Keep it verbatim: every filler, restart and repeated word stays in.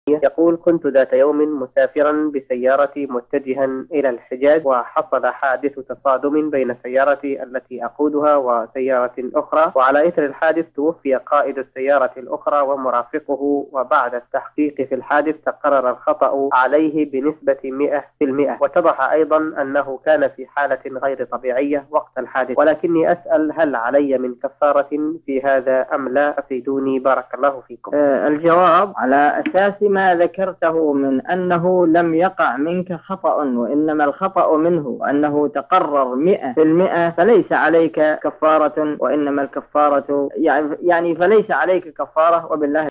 يقول: كنت ذات يوم مسافرا بسيارتي متجها إلى الحجاز، وحصل حادث تصادم بين سيارتي التي أقودها وسيارة أخرى، وعلى إثر الحادث توفي قائد السيارة الأخرى ومرافقه، وبعد التحقيق في الحادث تقرر الخطأ عليه بنسبة مئة بالمئة، واتضح أيضا أنه كان في حالة غير طبيعية وقت الحادث، ولكني أسأل: هل علي من كفارة في هذا أم لا؟ أفيدوني بارك الله فيكم. آه الجواب على أساس ما ذكرته من أنه لم يقع منك خطأ وإنما الخطأ منه، وأنه تقرر مئة في المئة، فليس عليك كفارة، وإنما الكفارة يعني, يعني فليس عليك كفارة، وبالله